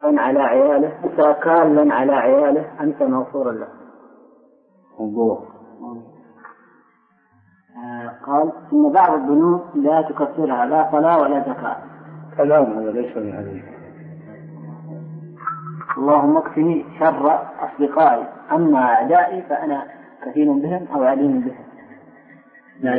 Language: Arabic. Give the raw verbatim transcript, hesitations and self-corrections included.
على عياله أنت كالا على عياله أنت موصول له. موضوع. آه قال إن بعض الذنوب لا تكفرها لا صلاة ولا زكاة. كلام هذا ليس من هذه. اللهم اكفني شر أصدقائي أما أعدائي فأنا كفيل بهم أو عليم بهم.